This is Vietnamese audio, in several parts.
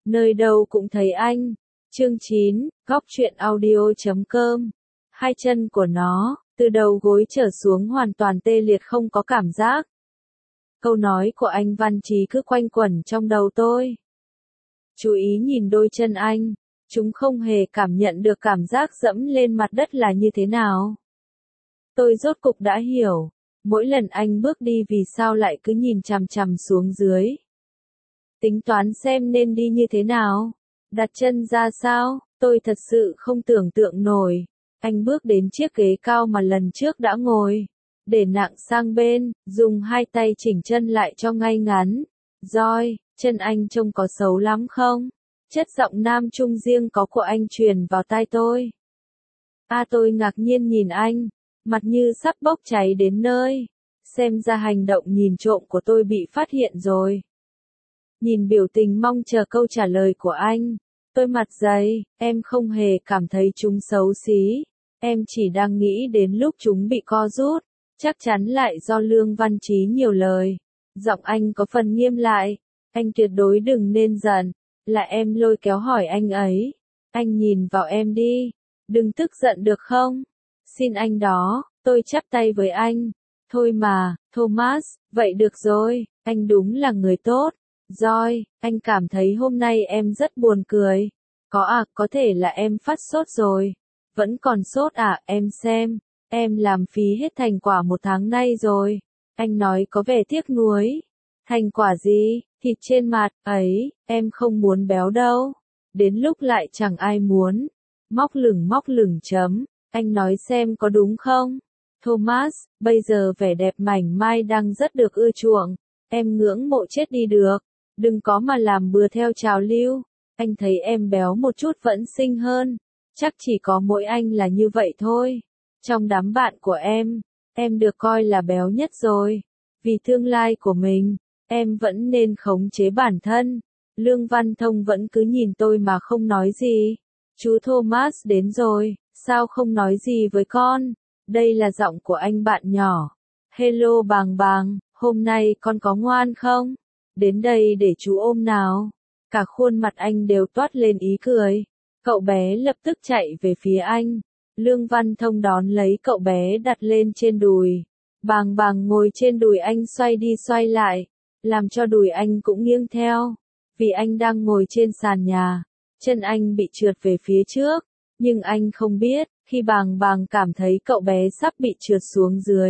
nơi đâu cũng thấy anh. Chương 9, góc truyện audio.com. Hai chân của nó, từ đầu gối trở xuống hoàn toàn tê liệt không có cảm giác. Câu nói của anh Văn Chí cứ quanh quẩn trong đầu tôi. Chú ý nhìn đôi chân anh, chúng không hề cảm nhận được cảm giác dẫm lên mặt đất là như thế nào. Tôi rốt cục đã hiểu, mỗi lần anh bước đi vì sao lại cứ nhìn chằm chằm xuống dưới. Tính toán xem nên đi như thế nào, đặt chân ra sao, tôi thật sự không tưởng tượng nổi. Anh bước đến chiếc ghế cao mà lần trước đã ngồi, để nặng sang bên, dùng hai tay chỉnh chân lại cho ngay ngắn. Rồi, chân anh trông có xấu lắm không? Chất giọng nam trung riêng có của anh truyền vào tai tôi. Tôi ngạc nhiên nhìn anh, mặt như sắp bốc cháy đến nơi. Xem ra hành động nhìn trộm của tôi bị phát hiện rồi. Nhìn biểu tình mong chờ câu trả lời của anh, tôi mặt dày, em không hề cảm thấy chúng xấu xí. Em chỉ đang nghĩ đến lúc chúng bị co rút, chắc chắn lại do Lương Văn Chí nhiều lời. Giọng anh có phần nghiêm lại, anh tuyệt đối đừng nên giận. Là em lôi kéo hỏi anh ấy. Anh nhìn vào em đi, đừng tức giận được không? Xin anh đó, tôi chắp tay với anh. Thôi mà, Thomas, vậy được rồi, anh đúng là người tốt. Rồi, anh cảm thấy hôm nay em rất buồn cười. Có thể là em phát sốt rồi. Vẫn còn sốt em xem, em làm phí hết thành quả một tháng nay rồi. Anh nói có vẻ tiếc nuối. Thành quả gì? Thịt trên mặt, ấy, em không muốn béo đâu. Đến lúc lại chẳng ai muốn. Móc lửng chấm. Anh nói xem có đúng không? Thomas, bây giờ vẻ đẹp mảnh mai đang rất được ưa chuộng. Em ngưỡng mộ chết đi được. Đừng có mà làm bừa theo trào lưu. Anh thấy em béo một chút vẫn xinh hơn. Chắc chỉ có mỗi anh là như vậy thôi. Trong đám bạn của em được coi là béo nhất rồi. Vì tương lai của mình, em vẫn nên khống chế bản thân. Lương Văn Thông vẫn cứ nhìn tôi mà không nói gì. Chú Thomas đến rồi, sao không nói gì với con? Đây là giọng của anh bạn nhỏ. Hello Bàng Bàng, hôm nay con có ngoan không? Đến đây để chú ôm nào. Cả khuôn mặt anh đều toát lên ý cười. Cậu bé lập tức chạy về phía anh. Lương Văn Thông đón lấy cậu bé đặt lên trên đùi. Bàng Bàng ngồi trên đùi anh xoay đi xoay lại, làm cho đùi anh cũng nghiêng theo. Vì anh đang ngồi trên sàn nhà, chân anh bị trượt về phía trước, nhưng anh không biết, khi Bàng Bàng cảm thấy cậu bé sắp bị trượt xuống dưới.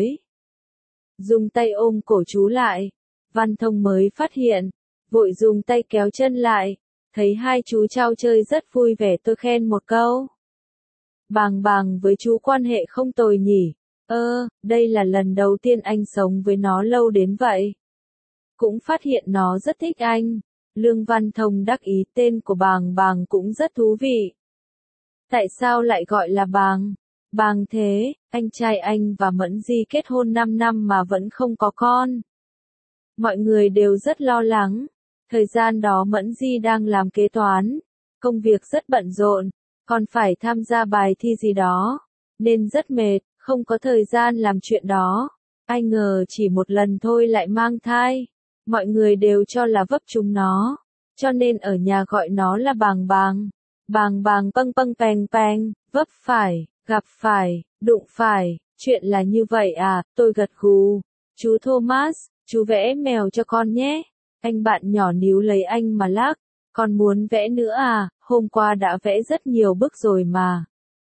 Dùng tay ôm cổ chú lại, Văn Thông mới phát hiện, vội dùng tay kéo chân lại. Thấy hai chú trao chơi rất vui vẻ tôi khen một câu. Bàng Bàng với chú quan hệ không tồi nhỉ. Đây là lần đầu tiên anh sống với nó lâu đến vậy. Cũng phát hiện nó rất thích anh. Lương Văn Thông đắc ý tên của Bàng Bàng cũng rất thú vị. Tại sao lại gọi là Bàng? Bàng thế, anh trai anh và Mẫn Di kết hôn 5 năm mà vẫn không có con. Mọi người đều rất lo lắng. Thời gian đó Mẫn Di đang làm kế toán, công việc rất bận rộn, còn phải tham gia bài thi gì đó, nên rất mệt, không có thời gian làm chuyện đó. Ai ngờ chỉ một lần thôi lại mang thai. Mọi người đều cho là vấp chúng nó, cho nên ở nhà gọi nó là Bàng Bàng. Bàng Bàng pâng pâng peng peng, vấp phải, gặp phải, đụng phải, chuyện là như vậy tôi gật gù. Chú Thomas, chú vẽ mèo cho con nhé. Anh bạn nhỏ níu lấy anh mà lắc, con muốn vẽ nữa hôm qua đã vẽ rất nhiều bức rồi mà.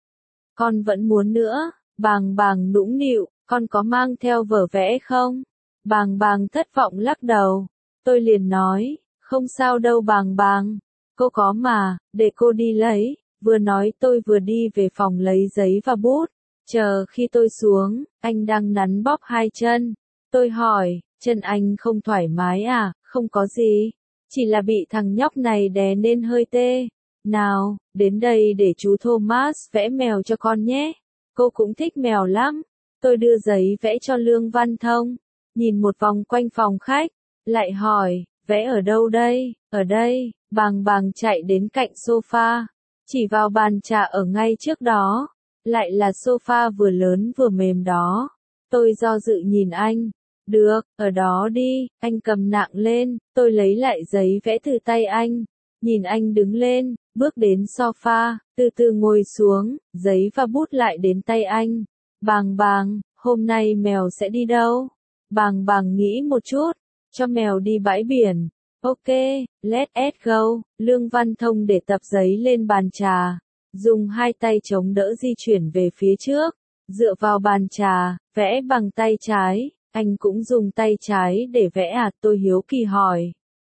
Con vẫn muốn nữa, Bàng Bàng nũng nịu, con có mang theo vở vẽ không? Bàng Bàng thất vọng lắc đầu, tôi liền nói, không sao đâu Bàng Bàng, cô có mà, để cô đi lấy. Vừa nói tôi vừa đi về phòng lấy giấy và bút, chờ khi tôi xuống, anh đang nắn bóp hai chân. Tôi hỏi, chân anh không thoải mái Không có gì, chỉ là bị thằng nhóc này đè nên hơi tê. Nào, đến đây để chú Thomas vẽ mèo cho con nhé. Cô cũng thích mèo lắm. Tôi đưa giấy vẽ cho Lương Văn Thông, nhìn một vòng quanh phòng khách, lại hỏi, vẽ ở đâu đây? Ở đây. Bàng Bàng chạy đến cạnh sofa, chỉ vào bàn trà ở ngay trước đó, lại là sofa vừa lớn vừa mềm đó. Tôi do dự nhìn anh. Được, ở đó đi, anh cầm nặng lên, tôi lấy lại giấy vẽ từ tay anh, Nhìn anh đứng lên, bước đến sofa, từ từ ngồi xuống, giấy và bút lại đến tay anh. Bàng bàng, hôm nay mèo sẽ đi đâu? Bàng bàng nghĩ một chút, cho mèo đi bãi biển. Ok, let's go. Lương Văn Thông để tập giấy lên bàn trà, dùng hai tay chống đỡ di chuyển về phía trước, dựa vào bàn trà, vẽ bằng tay trái. Anh cũng dùng tay trái để vẽ à? Tôi hiếu kỳ hỏi.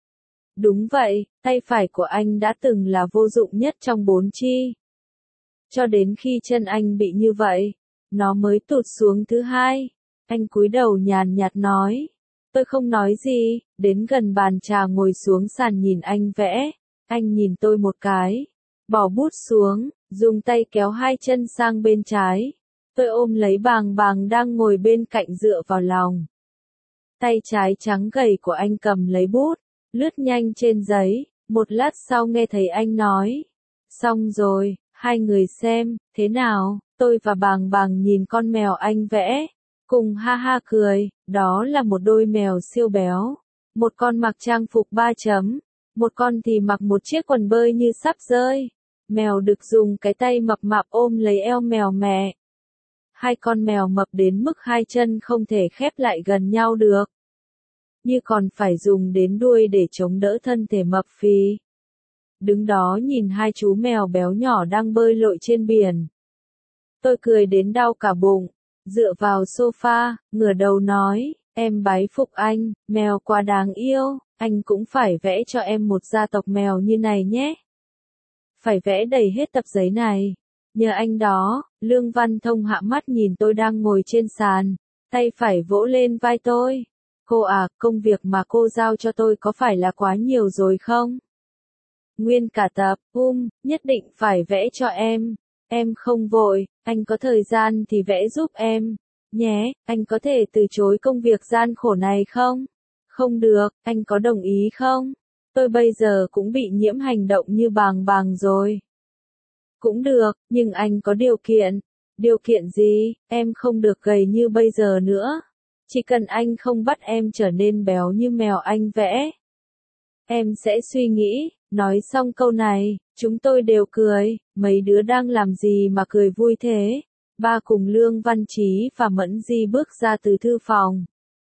Đúng vậy, tay phải của anh đã từng là vô dụng nhất trong bốn chi. Cho đến khi chân anh bị như vậy, nó mới tụt xuống thứ hai. Anh cúi đầu nhàn nhạt nói. Tôi không nói gì, đến gần bàn trà ngồi xuống sàn nhìn anh vẽ. Anh nhìn tôi một cái, bỏ bút xuống, dùng tay kéo hai chân sang bên trái. Tôi ôm lấy Bàng Bàng đang ngồi bên cạnh dựa vào lòng. Tay trái trắng gầy của anh cầm lấy bút, lướt nhanh trên giấy, một lát sau nghe thấy anh nói. Xong rồi, hai người xem, thế nào? Tôi và Bàng Bàng nhìn con mèo anh vẽ, cùng ha ha cười. Đó là một đôi mèo siêu béo. Một con mặc trang phục 3 chấm, một con thì mặc một chiếc quần bơi như sắp rơi. Mèo đực dùng cái tay mập mạp ôm lấy eo mèo mẹ. Hai con mèo mập đến mức hai chân không thể khép lại gần nhau được, như còn phải dùng đến đuôi để chống đỡ thân thể mập phì. Đứng đó nhìn hai chú mèo béo nhỏ đang bơi lội trên biển. Tôi cười đến đau cả bụng, dựa vào sofa, ngửa đầu nói, em bái phục anh, mèo quá đáng yêu, anh cũng phải vẽ cho em một gia tộc mèo như này nhé. Phải vẽ đầy hết tập giấy này. Nhờ anh đó. Lương Văn Thông hạ mắt nhìn tôi đang ngồi trên sàn, tay phải vỗ lên vai tôi. Cô à, công việc mà cô giao cho tôi có phải là quá nhiều rồi không? Nguyên cả tập, nhất định phải vẽ cho em. Em không vội, anh có thời gian thì vẽ giúp em. Nhé, anh có thể từ chối công việc gian khổ này không? Không được, anh có đồng ý không? Tôi bây giờ cũng bị nhiễm hành động như Bàng Bàng rồi. Cũng được, nhưng anh có điều kiện. Điều kiện gì? Em không được gầy như bây giờ nữa. Chỉ cần anh không bắt em trở nên béo như mèo anh vẽ. Em sẽ suy nghĩ. Nói xong câu này, chúng tôi đều cười. Mấy đứa đang làm gì mà cười vui thế? Ba cùng Lương Văn Chí và Mẫn Di bước ra từ thư phòng.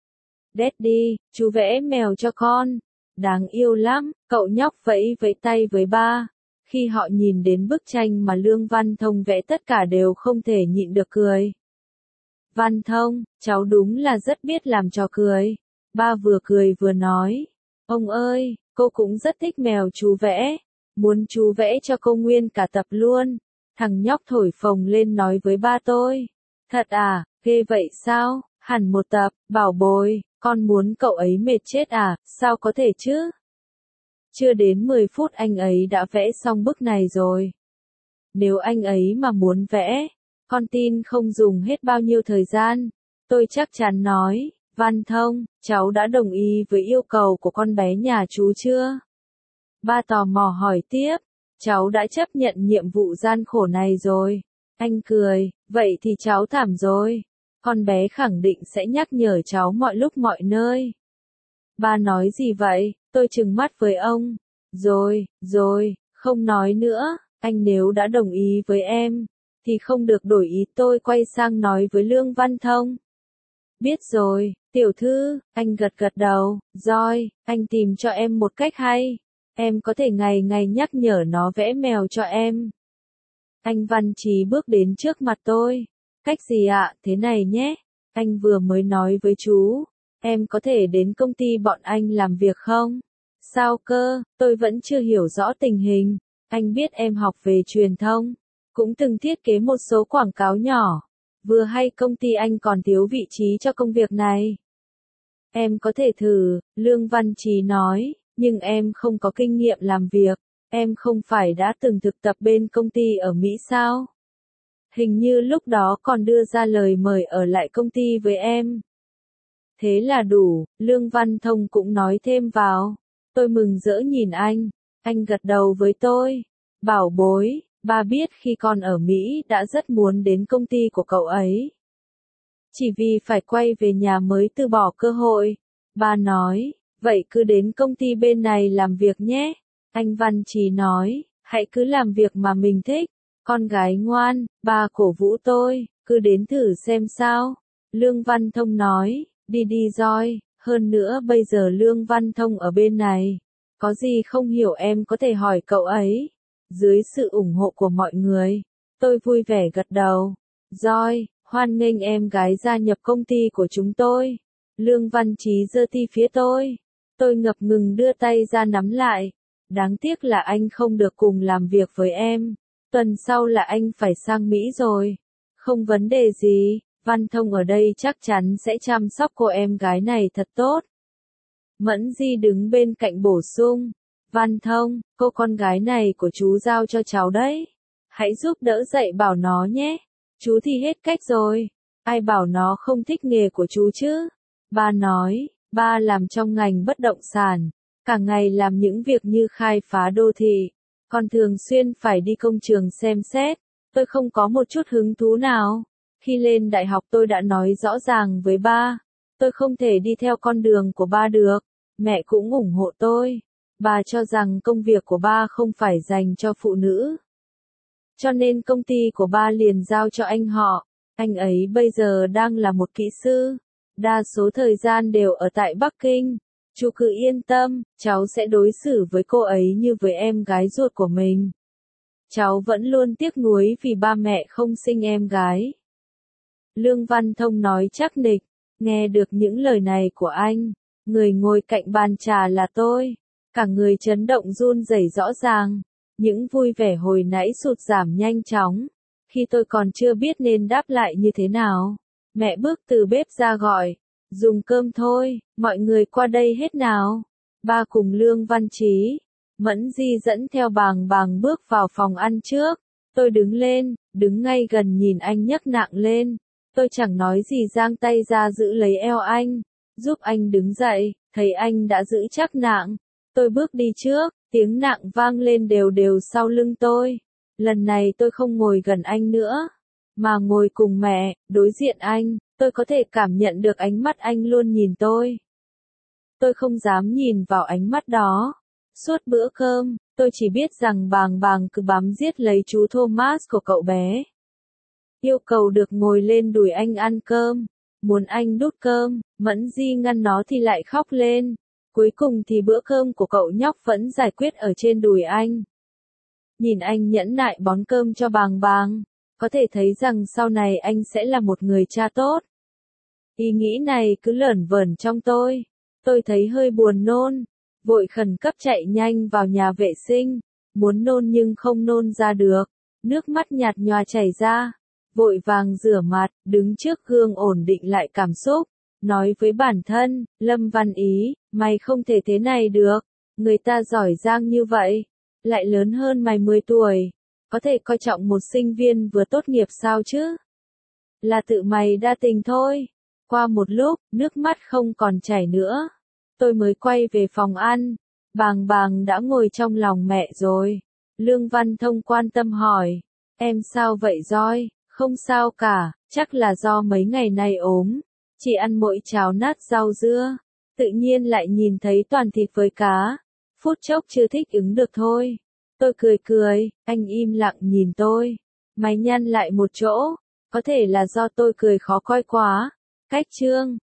Daddy, chú vẽ mèo cho con. Đáng yêu lắm, cậu nhóc vẫy vẫy tay với ba. Khi họ nhìn đến bức tranh mà Lương Văn Thông vẽ tất cả đều không thể nhịn được cười. Văn Thông, cháu đúng là rất biết làm trò cười. Ba vừa cười vừa nói. Ông ơi, cô cũng rất thích mèo chú vẽ. Muốn chú vẽ cho cô nguyên cả tập luôn. Thằng nhóc thổi phồng lên nói với ba tôi. Thật à, ghê vậy sao? Hẳn một tập, bảo bối, con muốn cậu ấy mệt chết à, sao có thể chứ? Chưa đến 10 phút anh ấy đã vẽ xong bức này rồi. Nếu anh ấy mà muốn vẽ, con tin không dùng hết bao nhiêu thời gian. Tôi chắc chắn nói, Văn Thông, cháu đã đồng ý với yêu cầu của con bé nhà chú chưa? Ba tò mò hỏi tiếp, cháu đã chấp nhận nhiệm vụ gian khổ này rồi. Anh cười, vậy thì cháu thảm rồi. Con bé khẳng định sẽ nhắc nhở cháu mọi lúc mọi nơi. Ba nói gì vậy? Tôi trừng mắt với ông. Rồi, không nói nữa. Anh nếu đã đồng ý với em, thì không được đổi ý. Tôi quay sang nói với Lương Văn Thông. Biết rồi, tiểu thư, anh gật gật đầu. Rồi, anh tìm cho em một cách hay. Em có thể ngày ngày nhắc nhở nó vẽ mèo cho em. Anh Văn Chí bước đến trước mặt tôi. Cách gì ạ? Thế này nhé. Anh vừa mới nói với chú. Em có thể đến công ty bọn anh làm việc không? Sao cơ? Tôi vẫn chưa hiểu rõ tình hình. Anh biết em học về truyền thông. Cũng từng thiết kế một số quảng cáo nhỏ. Vừa hay công ty anh còn thiếu vị trí cho công việc này. Em có thể thử, Lương Văn Chí nói. Nhưng em không có kinh nghiệm làm việc. Em không phải đã từng thực tập bên công ty ở Mỹ sao? Hình như lúc đó còn đưa ra lời mời ở lại công ty với em. Thế là đủ, Lương Văn Thông cũng nói thêm vào. Tôi mừng rỡ nhìn anh gật đầu với tôi. Bảo bối, ba biết khi con ở Mỹ đã rất muốn đến công ty của cậu ấy. Chỉ vì phải quay về nhà mới từ bỏ cơ hội. Ba nói, vậy cứ đến công ty bên này làm việc nhé. Anh Văn Chí nói, hãy cứ làm việc mà mình thích. Con gái ngoan, ba cổ vũ tôi, cứ đến thử xem sao. Lương Văn Thông nói, đi đi Joy, hơn nữa bây giờ Lương Văn Thông ở bên này. Có gì không hiểu em có thể hỏi cậu ấy. Dưới sự ủng hộ của mọi người, tôi vui vẻ gật đầu. Joy, hoan nghênh em gái gia nhập công ty của chúng tôi. Lương Văn Chí giơ tay phía tôi. Tôi ngập ngừng đưa tay ra nắm lại. Đáng tiếc là anh không được cùng làm việc với em. Tuần sau là anh phải sang Mỹ rồi. Không vấn đề gì, Văn Thông ở đây chắc chắn sẽ chăm sóc cô em gái này thật tốt. Mẫn Di đứng bên cạnh bổ sung. Văn Thông, cô con gái này của chú giao cho cháu đấy. Hãy giúp đỡ dạy bảo nó nhé. Chú thì hết cách rồi. Ai bảo nó không thích nghề của chú chứ? Ba nói, ba làm trong ngành bất động sản. Cả ngày làm những việc như khai phá đô thị. Còn thường xuyên phải đi công trường xem xét. Tôi không có một chút hứng thú nào. Khi lên đại học tôi đã nói rõ ràng với ba. Tôi không thể đi theo con đường của ba được. Mẹ cũng ủng hộ tôi. Bà cho rằng công việc của ba không phải dành cho phụ nữ. Cho nên công ty của ba liền giao cho anh họ. Anh ấy bây giờ đang là một kỹ sư. Đa số thời gian đều ở tại Bắc Kinh. Chú cứ yên tâm, cháu sẽ đối xử với cô ấy như với em gái ruột của mình. Cháu vẫn luôn tiếc nuối vì ba mẹ không sinh em gái. Lương Văn Thông nói chắc nịch, nghe được những lời này của anh, người ngồi cạnh bàn trà là tôi. Cả người chấn động run rẩy rõ ràng, những vui vẻ hồi nãy sụt giảm nhanh chóng. Khi tôi còn chưa biết nên đáp lại như thế nào, mẹ bước từ bếp ra gọi, dùng cơm thôi, mọi người qua đây hết nào. Ba cùng Lương Văn Chí, Mẫn Di dẫn theo Bàng Bàng bước vào phòng ăn trước. Tôi đứng lên, đứng ngay gần nhìn anh nhấc nạng lên. Tôi chẳng nói gì giang tay ra giữ lấy eo anh, giúp anh đứng dậy, thấy anh đã giữ chắc nạng. Tôi bước đi trước, tiếng nạng vang lên đều đều sau lưng tôi. Lần này tôi không ngồi gần anh nữa, mà ngồi cùng mẹ, đối diện anh. Tôi có thể cảm nhận được ánh mắt anh luôn nhìn tôi. Tôi không dám nhìn vào ánh mắt đó. Suốt bữa cơm, tôi chỉ biết rằng Bàng Bàng cứ bám giết lấy chú Thomas của cậu bé. Yêu cầu được ngồi lên đùi anh ăn cơm, muốn anh đút cơm, Mẫn Di ngăn nó thì lại khóc lên. Cuối cùng thì bữa cơm của cậu nhóc vẫn giải quyết ở trên đùi anh. Nhìn anh nhẫn nại bón cơm cho Bàng Bàng, có thể thấy rằng sau này anh sẽ là một người cha tốt. Ý nghĩ này cứ lởn vởn trong tôi. Tôi thấy hơi buồn nôn, vội khẩn cấp chạy nhanh vào nhà vệ sinh, muốn nôn nhưng không nôn ra được, nước mắt nhạt nhòa chảy ra, vội vàng rửa mặt, đứng trước gương ổn định lại cảm xúc, nói với bản thân, Lâm Văn Ý, mày không thể thế này được, người ta giỏi giang như vậy, lại lớn hơn mày 10 tuổi, có thể coi trọng một sinh viên vừa tốt nghiệp sao chứ? Là tự mày đa tình thôi. Qua một lúc, nước mắt không còn chảy nữa. Tôi mới quay về phòng ăn. Bàng Bàng đã ngồi trong lòng mẹ rồi. Lương Văn Thông quan tâm hỏi. Em sao vậy Joy? Không sao cả, chắc là do mấy ngày nay ốm. Chỉ ăn mỗi cháo nát rau dưa. Tự nhiên lại nhìn thấy toàn thịt với cá. Phút chốc chưa thích ứng được thôi. Tôi cười cười, anh im lặng nhìn tôi. Mày nhăn lại một chỗ. Có thể là do tôi cười khó coi quá. Cách chương